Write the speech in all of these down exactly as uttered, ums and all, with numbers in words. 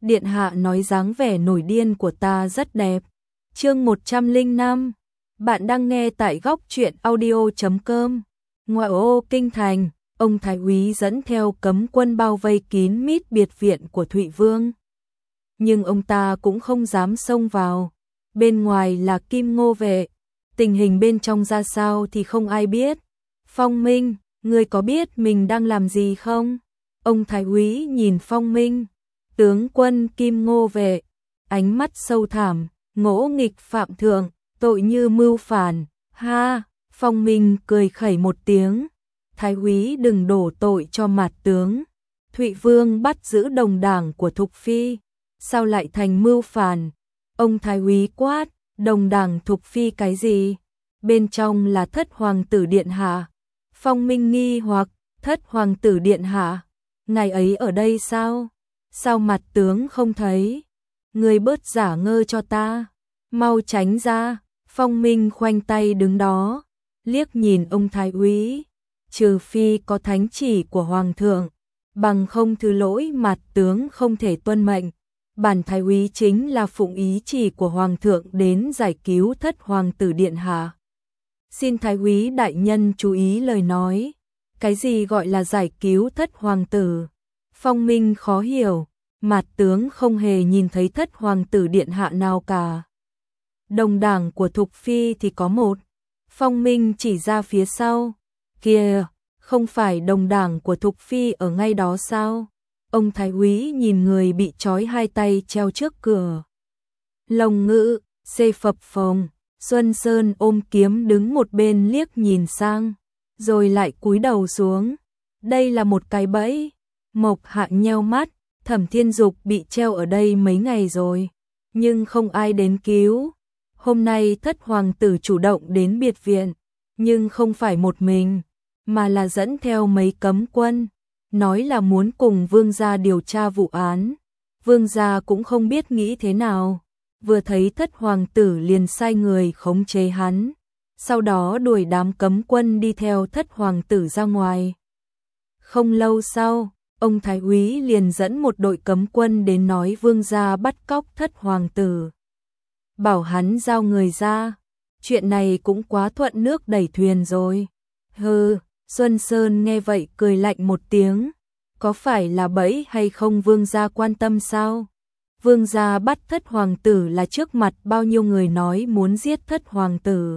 Điện hạ nói dáng vẻ nổi điên của ta rất đẹp. Chương một trăm lẻ năm. Bạn đang nghe tại góc truyện audio chấm com. Ngoại ô kinh thành, ông thái úy dẫn theo cấm quân bao vây kín mít biệt viện của Thụy Vương. Nhưng ông ta cũng không dám xông vào. Bên ngoài là Kim Ngô vệ, tình hình bên trong ra sao thì không ai biết. Phong Minh, ngươi có biết mình đang làm gì không? Ông thái úy nhìn Phong Minh, tướng quân Kim Ngô vệ, ánh mắt sâu thẳm, ngỗ nghịch phạm thượng, tội như mưu phản. Ha, Phong Minh cười khẩy một tiếng, thái úy đừng đổ tội cho mặt tướng. Thụy Vương bắt giữ đồng đảng của Thục Phi, sao lại thành mưu phản? Ông thái úy quát, đồng đảng Thục Phi cái gì? Bên trong là thất hoàng tử điện hạ. Phong Minh nghi hoặc, thất hoàng tử điện hạ, ngày ấy ở đây sao? Sao mặt tướng không thấy? Người bớt giả ngơ cho ta, mau tránh ra. Phong Minh khoanh tay đứng đó, liếc nhìn ông thái úy, trừ phi có thánh chỉ của hoàng thượng, bằng không thứ lỗi mặt tướng không thể tuân mệnh. Bản thái úy chính là phụng ý chỉ của hoàng thượng đến giải cứu thất hoàng tử điện hạ. Xin thái úy đại nhân chú ý lời nói, cái gì gọi là giải cứu thất hoàng tử? Phong Minh khó hiểu, mặt tướng không hề nhìn thấy thất hoàng tử điện hạ nào cả. Đồng đảng của Thục Phi thì có một. Phong Minh chỉ ra phía sau, kìa, không phải đồng đảng của Thục Phi ở ngay đó sao? Ông thái úy nhìn người bị trói hai tay treo trước cửa. Lồng ngữ, xê phập phồng, Xuân Sơn ôm kiếm đứng một bên liếc nhìn sang, rồi lại cúi đầu xuống. Đây là một cái bẫy. Mộc Hạ nheo mắt, Thẩm Thiên Dục bị treo ở đây mấy ngày rồi, nhưng không ai đến cứu. Hôm nay thất hoàng tử chủ động đến biệt viện, nhưng không phải một mình, mà là dẫn theo mấy cấm quân, nói là muốn cùng vương gia điều tra vụ án. Vương gia cũng không biết nghĩ thế nào, vừa thấy thất hoàng tử liền sai người khống chế hắn, sau đó đuổi đám cấm quân đi theo thất hoàng tử ra ngoài. Không lâu sau, ông thái úy liền dẫn một đội cấm quân đến nói vương gia bắt cóc thất hoàng tử, bảo hắn giao người ra. Chuyện này cũng quá thuận nước đẩy thuyền rồi. Hừ, Xuân Sơn nghe vậy cười lạnh một tiếng, có phải là bẫy hay không vương gia quan tâm sao? Vương gia bắt thất hoàng tử là trước mặt bao nhiêu người nói muốn giết thất hoàng tử.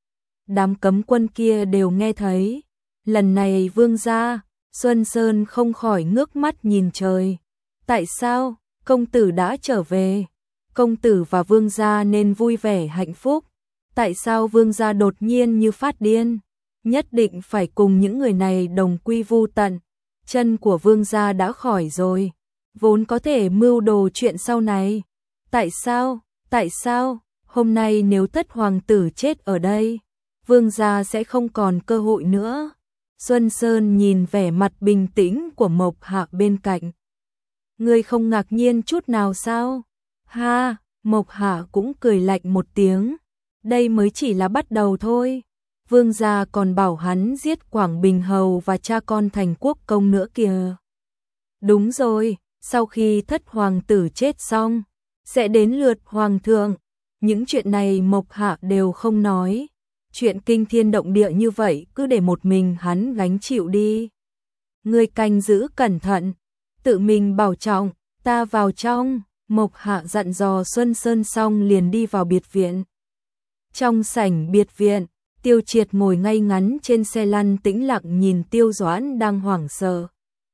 Đám cấm quân kia đều nghe thấy. Lần này vương gia, Xuân Sơn không khỏi ngước mắt nhìn trời. Tại sao? Công tử đã trở về. Công tử và vương gia nên vui vẻ hạnh phúc. Tại sao vương gia đột nhiên như phát điên? Nhất định phải cùng những người này đồng quy vu tận. Chân của vương gia đã khỏi rồi, vốn có thể mưu đồ chuyện sau này. Tại sao? Tại sao? Hôm nay nếu thất hoàng tử chết ở đây, vương gia sẽ không còn cơ hội nữa. Xuân Sơn nhìn vẻ mặt bình tĩnh của Mộc Hạ bên cạnh. Ngươi không ngạc nhiên chút nào sao? Ha, Mộc Hạ cũng cười lạnh một tiếng. Đây mới chỉ là bắt đầu thôi. Vương gia còn bảo hắn giết Quảng Bình Hầu và cha con Thành Quốc Công nữa kìa. Đúng rồi, sau khi thất hoàng tử chết xong, sẽ đến lượt hoàng thượng. Những chuyện này Mộc Hạ đều không nói. Chuyện kinh thiên động địa như vậy cứ để một mình hắn gánh chịu đi. Ngươi canh giữ cẩn thận, tự mình bảo trọng, ta vào trong. Mộc Hạ dặn dò Xuân Sơn xong liền đi vào biệt viện. Trong sảnh biệt viện, Tiêu Triệt ngồi ngay ngắn trên xe lăn tĩnh lặng nhìn Tiêu Doãn đang hoảng sợ.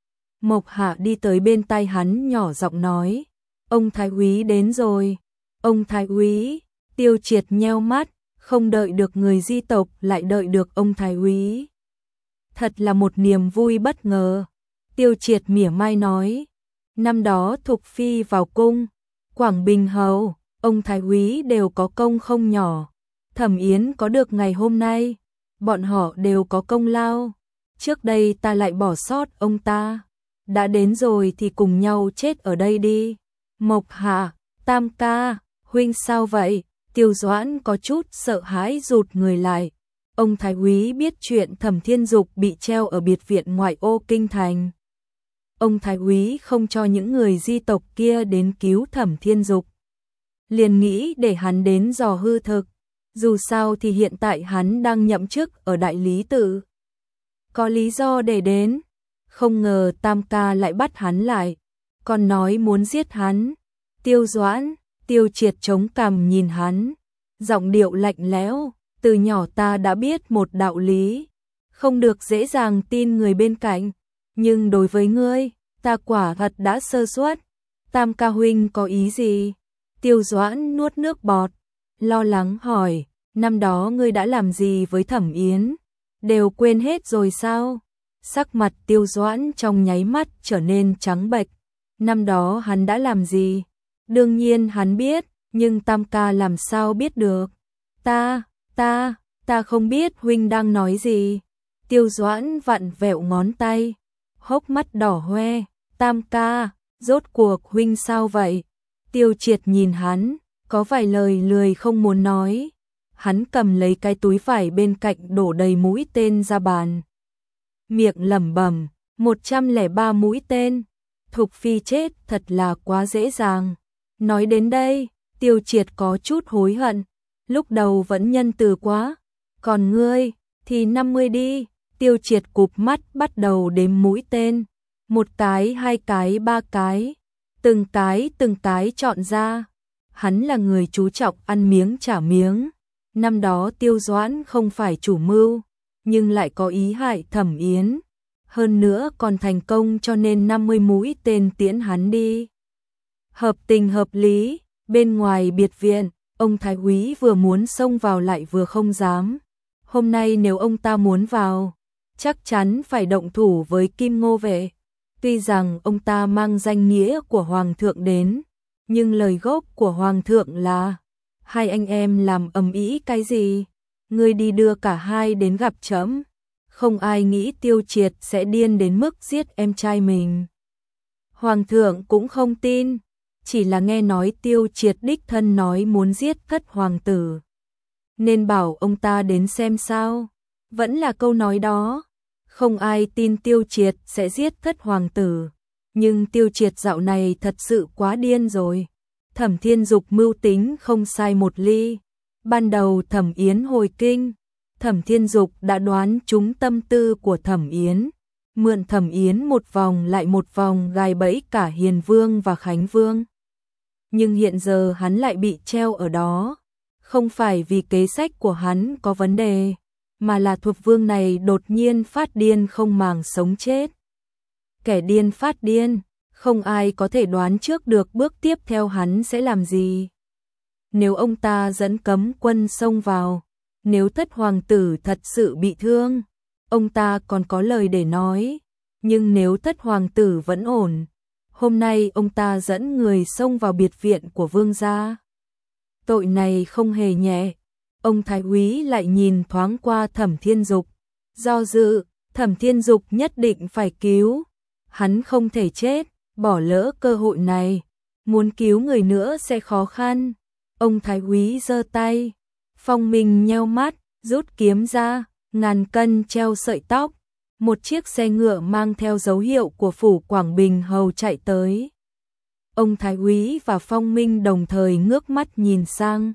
Mộc Hạ đi tới bên tai hắn nhỏ giọng nói, ông thái úy đến rồi. Ông thái úy? Tiêu Triệt nheo mắt, không đợi được người di tộc lại đợi được ông thái úy. Thật là một niềm vui bất ngờ. Tiêu Triệt mỉa mai nói, năm đó Thục Phi vào cung, Quảng Bình Hầu, ông thái úy đều có công không nhỏ. Thẩm Yến có được ngày hôm nay, bọn họ đều có công lao. Trước đây ta lại bỏ sót ông ta. Đã đến rồi thì cùng nhau chết ở đây đi. Mộc Hạ, Tam ca, huynh sao vậy? Tiêu Doãn có chút sợ hãi rụt người lại. Ông thái úy biết chuyện Thẩm Thiên Dục bị treo ở biệt viện ngoại ô kinh thành. ông thái úy không cho những người di tộc kia đến cứu Thẩm Thiên Dục. Liền nghĩ để hắn đến dò hư thực, dù sao thì hiện tại hắn đang nhậm chức ở Đại Lý Tự. Có lý do để đến, không ngờ Tam ca lại bắt hắn lại, còn nói muốn giết hắn. Tiêu Doãn, Tiêu Triệt chống cằm nhìn hắn, giọng điệu lạnh lẽo, từ nhỏ ta đã biết một đạo lý, không được dễ dàng tin người bên cạnh, nhưng đối với ngươi, ta quả thật đã sơ suất. Tam ca huynh có ý gì? Tiêu Doãn nuốt nước bọt, lo lắng hỏi, năm đó ngươi đã làm gì với Thẩm Yến? Đều quên hết rồi sao? Sắc mặt Tiêu Doãn trong nháy mắt trở nên trắng bệch. Năm đó hắn đã làm gì? Đương nhiên hắn biết, nhưng Tam ca làm sao biết được? Ta, ta, ta không biết huynh đang nói gì. Tiêu Doãn vặn vẹo ngón tay, hốc mắt đỏ hoe. Tam ca, rốt cuộc huynh sao vậy? Tiêu Triệt nhìn hắn, có vài lời lười không muốn nói. Hắn cầm lấy cái túi vải bên cạnh đổ đầy mũi tên ra bàn. Miệng lẩm bẩm, một trăm lẻ ba mũi tên. Thục Phi chết thật là quá dễ dàng. Nói đến đây, Tiêu Triệt có chút hối hận. Lúc đầu vẫn nhân từ quá. Còn ngươi, thì năm mươi đi. Tiêu Triệt cụp mắt bắt đầu đếm mũi tên. Một cái, hai cái, ba cái. Từng cái, từng cái chọn ra. Hắn là người chú trọng ăn miếng trả miếng. Năm đó Tiêu Doãn không phải chủ mưu, nhưng lại có ý hại Thẩm Yến. Hơn nữa còn thành công cho nên năm mươi mũi tên tiễn hắn đi. Hợp tình hợp lý, bên ngoài biệt viện, ông thái úy vừa muốn xông vào lại vừa không dám. Hôm nay nếu ông ta muốn vào, chắc chắn phải động thủ với Kim Ngô Vệ. Tuy rằng ông ta mang danh nghĩa của Hoàng thượng đến, nhưng lời gốc của Hoàng thượng là hai anh em làm ầm ĩ cái gì? Ngươi đi đưa cả hai đến gặp trẫm. Không ai nghĩ Tiêu Triệt sẽ điên đến mức giết em trai mình. Hoàng thượng cũng không tin, chỉ là nghe nói Tiêu Triệt đích thân nói muốn giết thất hoàng tử. Nên bảo ông ta đến xem sao. Vẫn là câu nói đó, không ai tin Tiêu Triệt sẽ giết thất hoàng tử. Nhưng Tiêu Triệt dạo này thật sự quá điên rồi. Thẩm Thiên Dục mưu tính không sai một ly. Ban đầu Thẩm Yến hồi kinh, Thẩm Thiên Dục đã đoán trúng tâm tư của Thẩm Yến, mượn Thẩm Yến một vòng lại một vòng gài bẫy cả Hiền Vương và Khánh Vương. Nhưng hiện giờ hắn lại bị treo ở đó, không phải vì kế sách của hắn có vấn đề, mà là thuộc vương này đột nhiên phát điên không màng sống chết. Kẻ điên phát điên, không ai có thể đoán trước được bước tiếp theo hắn sẽ làm gì. Nếu ông ta dẫn cấm quân xông vào, nếu thất hoàng tử thật sự bị thương, ông ta còn có lời để nói. Nhưng nếu thất hoàng tử vẫn ổn, hôm nay ông ta dẫn người xông vào biệt viện của vương gia. Tội này không hề nhẹ. Ông thái úy lại nhìn thoáng qua Thẩm Thiên Dục, do dự, Thẩm Thiên Dục nhất định phải cứu. Hắn không thể chết, bỏ lỡ cơ hội này, muốn cứu người nữa sẽ khó khăn. Ông thái úy giơ tay, Phong Minh nheo mắt, rút kiếm ra, ngàn cân treo sợi tóc. Một chiếc xe ngựa mang theo dấu hiệu của phủ Quảng Bình Hầu chạy tới. Ông thái úy và Phong Minh đồng thời ngước mắt nhìn sang.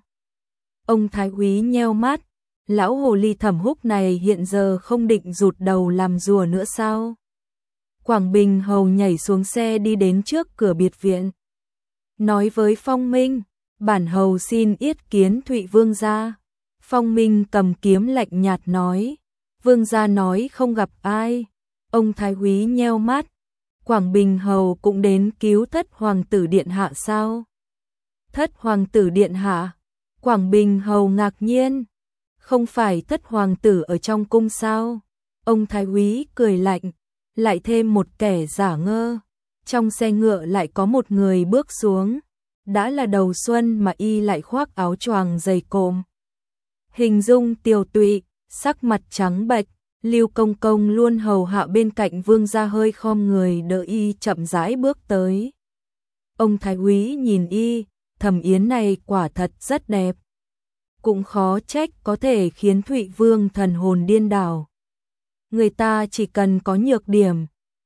Ông thái úy nheo mắt, lão hồ ly Thẩm Húc này hiện giờ không định rụt đầu làm rùa nữa sao? Quảng Bình Hầu nhảy xuống xe đi đến trước cửa biệt viện, nói với Phong Minh, bản hầu xin yết kiến Thụy vương gia. Phong Minh cầm kiếm lạnh nhạt nói, vương gia nói không gặp ai. Ông thái úy nheo mắt, Quảng Bình Hầu cũng đến cứu thất hoàng tử điện hạ sao? Thất hoàng tử điện hạ? Quảng Bình Hầu ngạc nhiên, không phải thất hoàng tử ở trong cung sao? Ông thái úy cười lạnh, lại thêm một kẻ giả ngơ. Trong xe ngựa lại có một người bước xuống, đã là đầu xuân mà y lại khoác áo choàng dày cộm. Hình dung tiều tụy, sắc mặt trắng bệch. Lưu Công Công luôn hầu hạ bên cạnh vương gia hơi khom người đỡ y chậm rãi bước tới. Ông thái úy nhìn y, Thẩm Yến này quả thật rất đẹp. Cũng khó trách có thể khiến Thụy Vương thần hồn điên đảo. Người ta chỉ cần có nhược điểm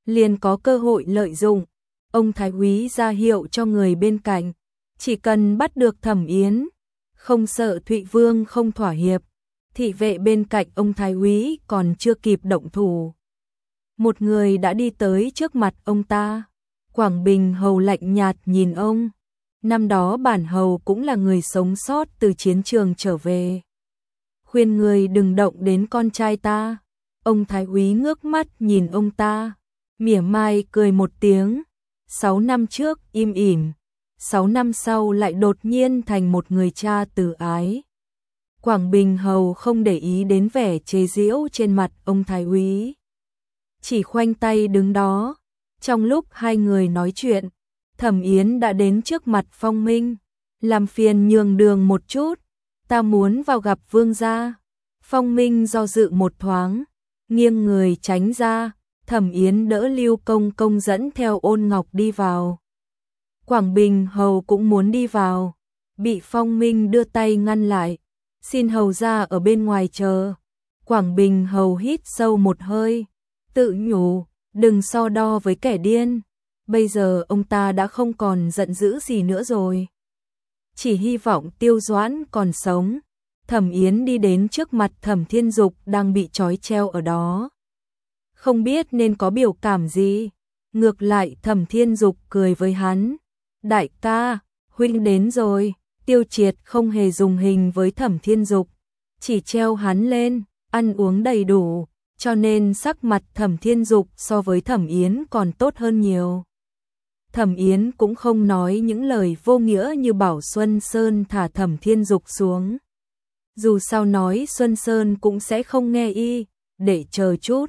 liền có cơ hội lợi dụng. Ông Thái úy ra hiệu cho người bên cạnh, chỉ cần bắt được Thẩm Yến, không sợ Thụy Vương không thỏa hiệp. Thị vệ bên cạnh ông Thái úy còn chưa kịp động thủ, một người đã đi tới trước mặt ông ta. Quảng Bình hầu lạnh nhạt nhìn ông. Năm đó bản hầu cũng là người sống sót từ chiến trường trở về. Khuyên người đừng động đến con trai ta. Ông Thái úy ngước mắt nhìn ông ta, mỉa mai cười một tiếng. Sáu năm trước im ỉm, sáu năm sau lại đột nhiên thành một người cha từ ái. Quảng Bình hầu không để ý đến vẻ chế giễu trên mặt ông Thái úy, chỉ khoanh tay đứng đó. Trong lúc hai người nói chuyện, Thẩm Yến đã đến trước mặt Phong Minh. Làm phiền nhường đường một chút, ta muốn vào gặp vương gia. Phong Minh do dự một thoáng, nghiêng người tránh ra. Thẩm Yến đỡ Lưu Công Công dẫn theo Ôn Ngọc đi vào. Quảng Bình hầu cũng muốn đi vào, bị Phong Minh đưa tay ngăn lại. Xin hầu ra ở bên ngoài chờ. Quảng Bình hầu hít sâu một hơi, tự nhủ, đừng so đo với kẻ điên. Bây giờ ông ta đã không còn giận dữ gì nữa rồi, chỉ hy vọng Tiêu Doãn còn sống. Thẩm Yến đi đến trước mặt Thẩm Thiên Dục đang bị trói treo ở đó, không biết nên có biểu cảm gì. Ngược lại Thẩm Thiên Dục cười với hắn, đại ca, huynh đến rồi. Tiêu Triệt không hề dùng hình với Thẩm Thiên Dục, chỉ treo hắn lên, ăn uống đầy đủ, cho nên sắc mặt Thẩm Thiên Dục so với Thẩm Yến còn tốt hơn nhiều. Thẩm Yến cũng không nói những lời vô nghĩa như bảo Xuân Sơn thả Thẩm Thiên Dục xuống. Dù sao nói Xuân Sơn cũng sẽ không nghe y, để chờ chút.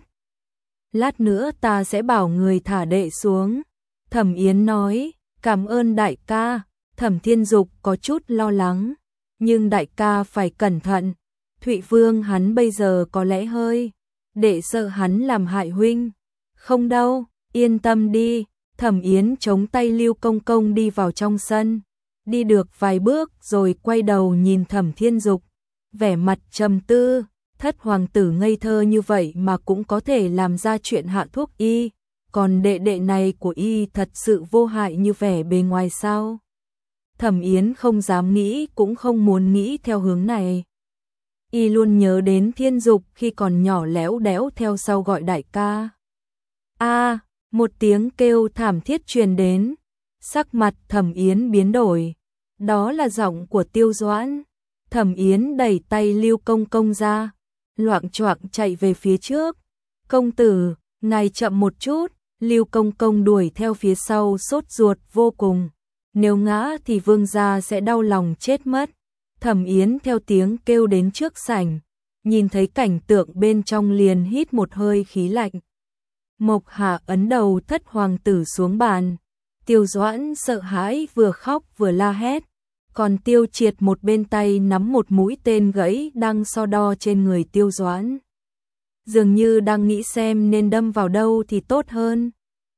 Lát nữa ta sẽ bảo người thả đệ xuống. Thẩm Yến nói, cảm ơn đại ca. Thẩm Thiên Dục có chút lo lắng, nhưng đại ca phải cẩn thận. Thụy Vương hắn bây giờ có lẽ hơi, để sợ hắn làm hại huynh. Không đâu, yên tâm đi. Thẩm Yến chống tay Lưu Công Công đi vào trong sân, đi được vài bước rồi quay đầu nhìn Thẩm Thiên Dục, vẻ mặt trầm tư. Thất hoàng tử ngây thơ như vậy mà cũng có thể làm ra chuyện hạ thuốc y, còn đệ đệ này của y thật sự vô hại như vẻ bề ngoài sao? Thẩm Yến không dám nghĩ cũng không muốn nghĩ theo hướng này. Y luôn nhớ đến Thiên Dục khi còn nhỏ léo đéo theo sau gọi đại ca. A, một tiếng kêu thảm thiết truyền đến, sắc mặt Thẩm Yến biến đổi. Đó là giọng của Tiêu Doãn. Thẩm Yến đẩy tay Lưu Công Công ra, loạng choạng chạy về phía trước. Công tử, ngài chậm một chút. Lưu Công Công đuổi theo phía sau sốt ruột vô cùng. Nếu ngã thì vương gia sẽ đau lòng chết mất. Thẩm Yến theo tiếng kêu đến trước sảnh, nhìn thấy cảnh tượng bên trong liền hít một hơi khí lạnh. Mộc Hạ ấn đầu thất hoàng tử xuống bàn. Tiêu Doãn sợ hãi vừa khóc vừa la hét, còn Tiêu Triệt một bên tay nắm một mũi tên gãy đang so đo trên người Tiêu Doãn, dường như đang nghĩ xem nên đâm vào đâu thì tốt hơn.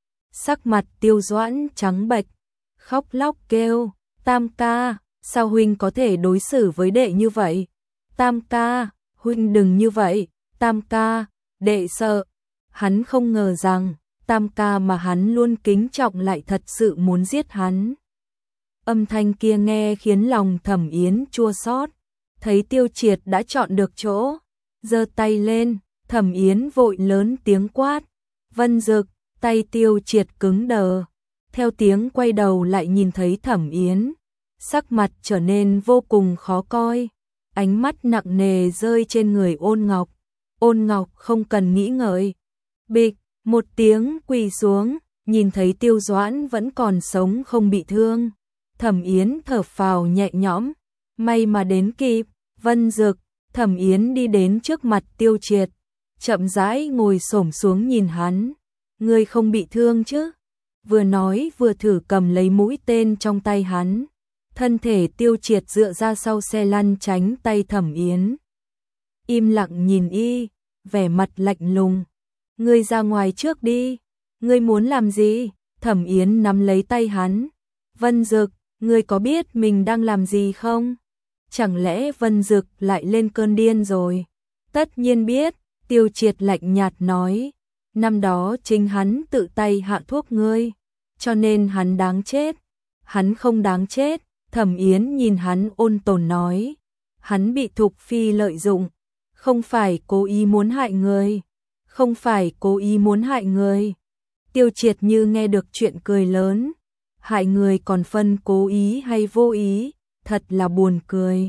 Sắc mặt Tiêu Doãn trắng bệch, khóc lóc kêu, Tam ca, sao huynh có thể đối xử với đệ như vậy? Tam ca, huynh đừng như vậy. Tam ca, đệ sợ. Hắn không ngờ rằng Tam ca mà hắn luôn kính trọng lại thật sự muốn giết hắn. Âm thanh kia nghe khiến lòng Thẩm Yến chua xót. Thấy Tiêu Triệt đã chọn được chỗ, giơ tay lên. Thẩm Yến vội lớn tiếng quát, Vân Dực. Tay Tiêu Triệt cứng đờ, theo tiếng quay đầu lại nhìn thấy Thẩm Yến, sắc mặt trở nên vô cùng khó coi, ánh mắt nặng nề rơi trên người Ôn Ngọc. Ôn Ngọc không cần nghĩ ngợi, bịch một tiếng quỳ xuống. Nhìn thấy Tiêu Doãn vẫn còn sống không bị thương, Thẩm Yến thở phào nhẹ nhõm, may mà đến kịp. Vân Dực. Thẩm Yến đi đến trước mặt Tiêu Triệt, chậm rãi ngồi xổm xuống nhìn hắn. Ngươi không bị thương chứ? Vừa nói vừa thử cầm lấy mũi tên trong tay hắn. Thân thể Tiêu Triệt dựa ra sau xe lăn tránh tay Thẩm Yến, im lặng nhìn y, vẻ mặt lạnh lùng. Ngươi ra ngoài trước đi. Ngươi muốn làm gì? Thẩm Yến nắm lấy tay hắn. Vân Dực, ngươi có biết mình đang làm gì không? Chẳng lẽ Vân Dực lại lên cơn điên rồi? Tất nhiên biết. Tiêu Triệt lạnh nhạt nói. Năm đó chính hắn tự tay hạ thuốc ngươi, cho nên hắn đáng chết. Hắn không đáng chết, Thẩm Yến nhìn hắn ôn tồn nói. Hắn bị Thục Phi lợi dụng, không phải cố ý muốn hại người, không phải cố ý muốn hại người. Tiêu Triệt như nghe được chuyện cười lớn, hại người còn phân cố ý hay vô ý, thật là buồn cười.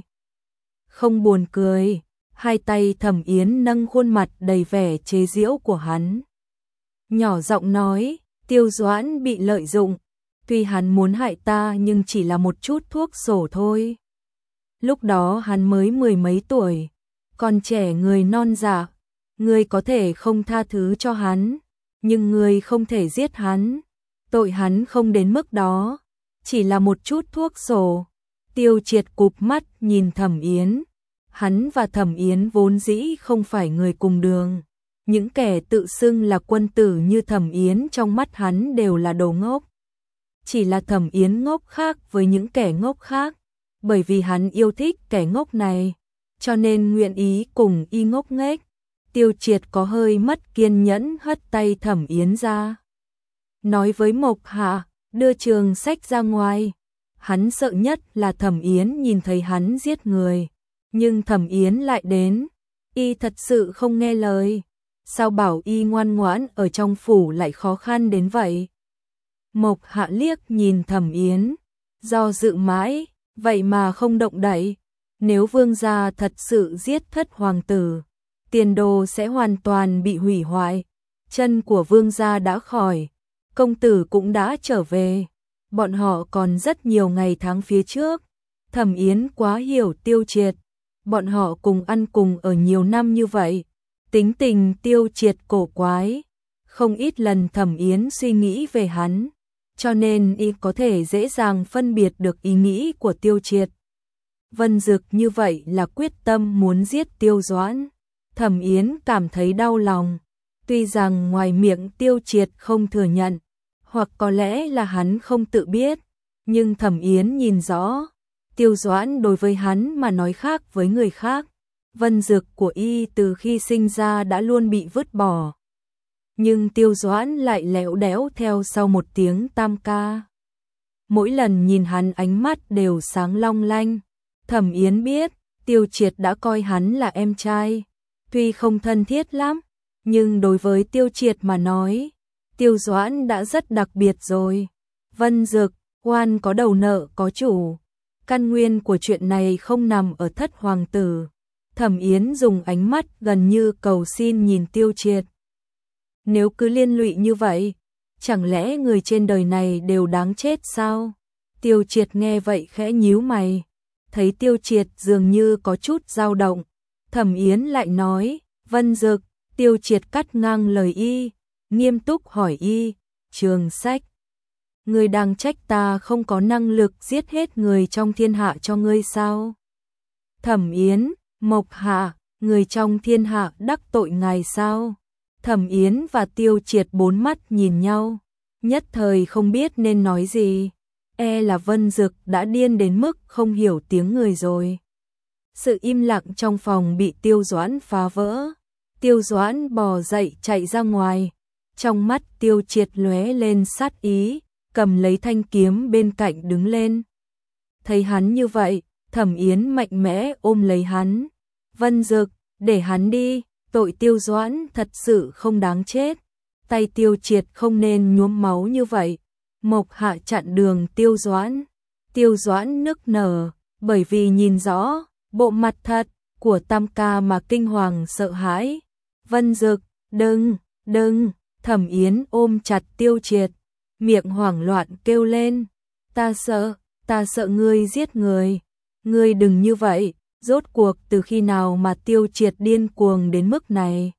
Không buồn cười, hai tay Thẩm Yến nâng khuôn mặt đầy vẻ chế giễu của hắn. Nhỏ giọng nói, Tiêu Doãn bị lợi dụng, tuy hắn muốn hại ta nhưng chỉ là một chút thuốc sổ thôi. Lúc đó hắn mới mười mấy tuổi, còn trẻ người non dạ, ngươi có thể không tha thứ cho hắn, nhưng ngươi không thể giết hắn, tội hắn không đến mức đó, chỉ là một chút thuốc sổ. Tiêu Triệt cụp mắt nhìn Thẩm Yến, hắn và Thẩm Yến vốn dĩ không phải người cùng đường, những kẻ tự xưng là quân tử như Thẩm Yến trong mắt hắn đều là đồ ngốc. Chỉ là Thẩm Yến ngốc khác với những kẻ ngốc khác, bởi vì hắn yêu thích kẻ ngốc này, cho nên nguyện ý cùng y ngốc nghếch. Tiêu Triệt có hơi mất kiên nhẫn hất tay Thẩm Yến ra. Nói với Mộc Hạ, đưa trường sách ra ngoài. Hắn sợ nhất là Thẩm Yến nhìn thấy hắn giết người. Nhưng Thẩm Yến lại đến, y thật sự không nghe lời. Sao bảo y ngoan ngoãn ở trong phủ lại khó khăn đến vậy? Mộc Hạ liếc nhìn Thẩm Yến, do dự mãi, vậy mà không động đậy. Nếu vương gia thật sự giết thất hoàng tử, tiền đồ sẽ hoàn toàn bị hủy hoại. Chân của vương gia đã khỏi, công tử cũng đã trở về, bọn họ còn rất nhiều ngày tháng phía trước. Thẩm Yến quá hiểu Tiêu Triệt, bọn họ cùng ăn cùng ở nhiều năm như vậy, tính tình Tiêu Triệt cổ quái, không ít lần Thẩm Yến suy nghĩ về hắn, cho nên y có thể dễ dàng phân biệt được ý nghĩ của Tiêu Triệt. Vân Dực như vậy là quyết tâm muốn giết Tiêu Doãn. Thẩm Yến cảm thấy đau lòng, tuy rằng ngoài miệng Tiêu Triệt không thừa nhận, hoặc có lẽ là hắn không tự biết, nhưng Thẩm Yến nhìn rõ, Tiêu Doãn đối với hắn mà nói khác với người khác. Vân Dực của y từ khi sinh ra đã luôn bị vứt bỏ, nhưng Tiêu Doãn lại lẽo đẽo theo sau một tiếng tam ca. Mỗi lần nhìn hắn ánh mắt đều sáng long lanh. Thẩm Yến biết, Tiêu Triệt đã coi hắn là em trai, tuy không thân thiết lắm, nhưng đối với Tiêu Triệt mà nói, Tiêu Doãn đã rất đặc biệt rồi. Vân Dực, oan có đầu nợ có chủ, căn nguyên của chuyện này không nằm ở thất hoàng tử. Thẩm Yến dùng ánh mắt gần như cầu xin nhìn Tiêu Triệt. Nếu cứ liên lụy như vậy, chẳng lẽ người trên đời này đều đáng chết sao? Tiêu Triệt nghe vậy khẽ nhíu mày, thấy Tiêu Triệt dường như có chút dao động. Thẩm Yến lại nói, Vân Dực. Tiêu Triệt cắt ngang lời y, nghiêm túc hỏi y, Trường Sách, ngươi đang trách ta không có năng lực giết hết người trong thiên hạ cho ngươi sao? Thẩm Yến, Mộc Hạ, người trong thiên hạ đắc tội ngài sao? Thẩm Yến và Tiêu Triệt bốn mắt nhìn nhau, nhất thời không biết nên nói gì. E là Vân Dực đã điên đến mức không hiểu tiếng người rồi. Sự im lặng trong phòng bị Tiêu Doãn phá vỡ. Tiêu Doãn bò dậy chạy ra ngoài, trong mắt Tiêu Triệt lóe lên sát ý, cầm lấy thanh kiếm bên cạnh đứng lên. Thấy hắn như vậy, Thẩm Yến mạnh mẽ ôm lấy hắn. Vân Dực, để hắn đi, tội Tiêu Doãn thật sự không đáng chết. Tay Tiêu Triệt không nên nhuốm máu như vậy. Mộc Hạ chặn đường Tiêu Doãn. Tiêu Doãn nức nở, bởi vì nhìn rõ bộ mặt thật của Tam ca mà kinh hoàng sợ hãi. Vân Dực, đừng, đừng. Thẩm Yến ôm chặt Tiêu Triệt, miệng hoảng loạn kêu lên, ta sợ, ta sợ ngươi giết người, ngươi đừng như vậy. Rốt cuộc từ khi nào mà Tiêu Triệt điên cuồng đến mức này?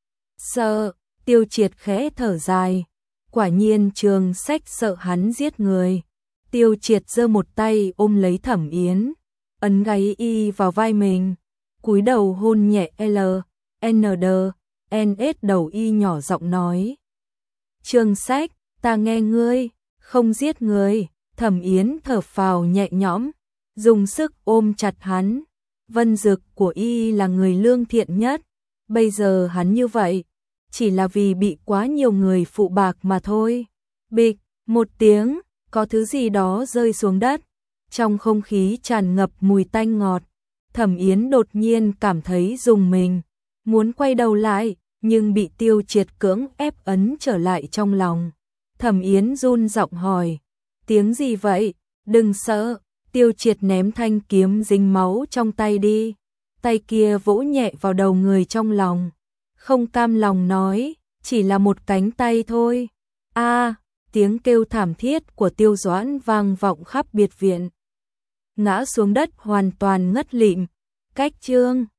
Sợ. Tiêu Triệt khẽ thở dài, quả nhiên Trường Sách sợ hắn giết người. Tiêu Triệt giơ một tay ôm lấy Thẩm Yến, ấn gáy y vào vai mình, cúi đầu hôn nhẹ L, N D, N S đầu y, nhỏ giọng nói, Trường Sách, ta nghe ngươi, không giết người. Thẩm Yến thở phào nhẹ nhõm, dùng sức ôm chặt hắn. Vân Dực của y là người lương thiện nhất, bây giờ hắn như vậy, chỉ là vì bị quá nhiều người phụ bạc mà thôi. Bịch, một tiếng, có thứ gì đó rơi xuống đất. Trong không khí tràn ngập mùi tanh ngọt, Thẩm Yến đột nhiên cảm thấy rùng mình, muốn quay đầu lại, nhưng bị Tiêu Triệt cưỡng ép ấn trở lại trong lòng. Thẩm Yến run giọng hỏi, tiếng gì vậy? Đừng sợ. Tiêu Triệt ném thanh kiếm dính máu trong tay đi, tay kia vỗ nhẹ vào đầu người trong lòng, không cam lòng nói, chỉ là một cánh tay thôi. A, tiếng kêu thảm thiết của Tiêu Doãn vang vọng khắp biệt viện. Ngã xuống đất hoàn toàn ngất lịm. Cách chương